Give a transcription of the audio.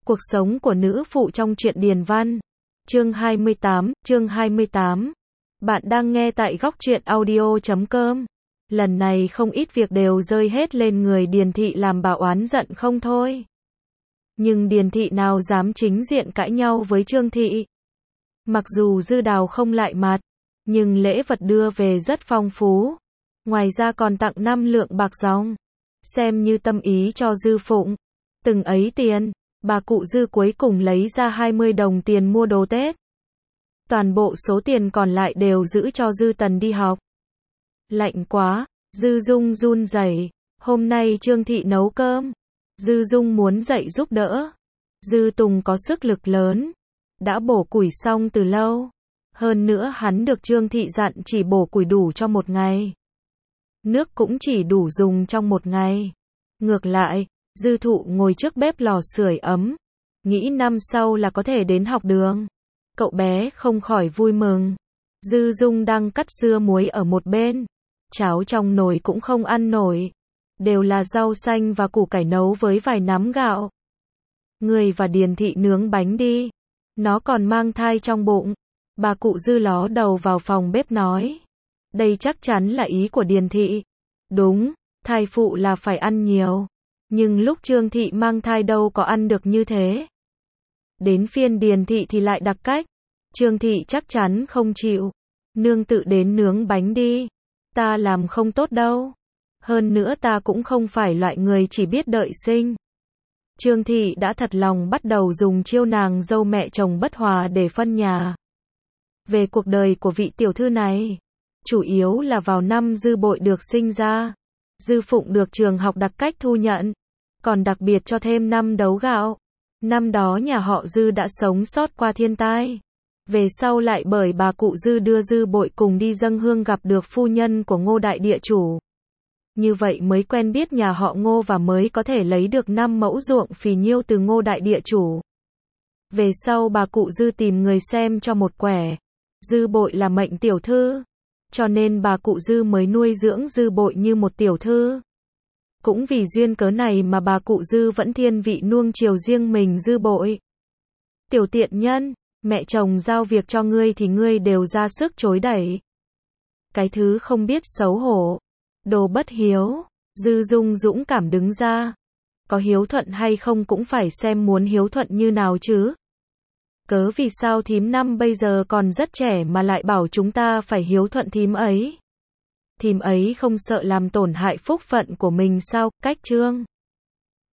Cuộc sống của nữ phụ trong truyện Điền Văn. Chương 28. Bạn đang nghe tại góc truyện audio.com. Lần này không ít việc đều rơi hết lên người Điền Thị làm bà oán giận không thôi. Nhưng Điền Thị nào dám chính diện cãi nhau với Trương Thị. Mặc dù Dư Đào không lại mặt, nhưng lễ vật đưa về rất phong phú. Ngoài ra còn tặng 5 lượng bạc dòng, xem như tâm ý cho Dư Phụng. Từng ấy tiền, bà cụ Dư cuối cùng lấy ra 20 đồng tiền mua đồ Tết. Toàn bộ số tiền còn lại đều giữ cho Dư Tần đi học. Lạnh quá, Dư Dung run rẩy. Hôm nay Trương Thị nấu cơm, Dư Dung muốn dậy giúp đỡ. Dư Tùng có sức lực lớn, đã bổ củi xong từ lâu. Hơn nữa hắn được Trương Thị dặn chỉ bổ củi đủ cho một ngày. Nước cũng chỉ đủ dùng trong một ngày. Ngược lại, Dư Thụ ngồi trước bếp lò sưởi ấm, nghĩ năm sau là có thể đến học đường. Cậu bé không khỏi vui mừng. Dư Dung đang cắt dưa muối ở một bên. Cháo trong nồi cũng không ăn nổi. Đều là rau xanh và củ cải nấu với vài nắm gạo. Người và Điền Thị nướng bánh đi. Nó còn mang thai trong bụng. Bà cụ Dư ló đầu vào phòng bếp nói. Đây chắc chắn là ý của Điền Thị. Đúng, thai phụ là phải ăn nhiều. Nhưng lúc Trương Thị mang thai đâu có ăn được như thế. Đến phiên Điền Thị thì lại đặc cách. Trương Thị chắc chắn không chịu. Nương tự đến nướng bánh đi. Ta làm không tốt đâu. Hơn nữa ta cũng không phải loại người chỉ biết đợi sinh. Trương Thị đã thật lòng bắt đầu dùng chiêu nàng dâu mẹ chồng bất hòa để phân nhà. Về cuộc đời của vị tiểu thư này, chủ yếu là vào năm Dư Bội được sinh ra. Dư Phụng được trường học đặc cách thu nhận, còn đặc biệt cho thêm năm đấu gạo. Năm đó nhà họ Dư đã sống sót qua thiên tai. Về sau lại bởi bà cụ Dư đưa Dư Bội cùng đi dâng hương gặp được phu nhân của Ngô đại địa chủ. Như vậy mới quen biết nhà họ Ngô và mới có thể lấy được 5 mẫu ruộng phì nhiêu từ Ngô đại địa chủ. Về sau bà cụ Dư tìm người xem cho một quẻ. Dư Bội là mệnh tiểu thư, cho nên bà cụ Dư mới nuôi dưỡng Dư Bội như một tiểu thư. Cũng vì duyên cớ này mà bà cụ Dư vẫn thiên vị nuông chiều riêng mình Dư Bội. Tiểu tiện nhân, mẹ chồng giao việc cho ngươi thì ngươi đều ra sức chối đẩy. Cái thứ không biết xấu hổ, đồ bất hiếu. Dư Dung dũng cảm đứng ra. Có hiếu thuận hay không cũng phải xem muốn hiếu thuận như nào chứ. Cớ vì sao thím năm bây giờ còn rất trẻ mà lại bảo chúng ta phải hiếu thuận thím ấy. Thím ấy không sợ làm tổn hại phúc phận của mình sao? Cách chương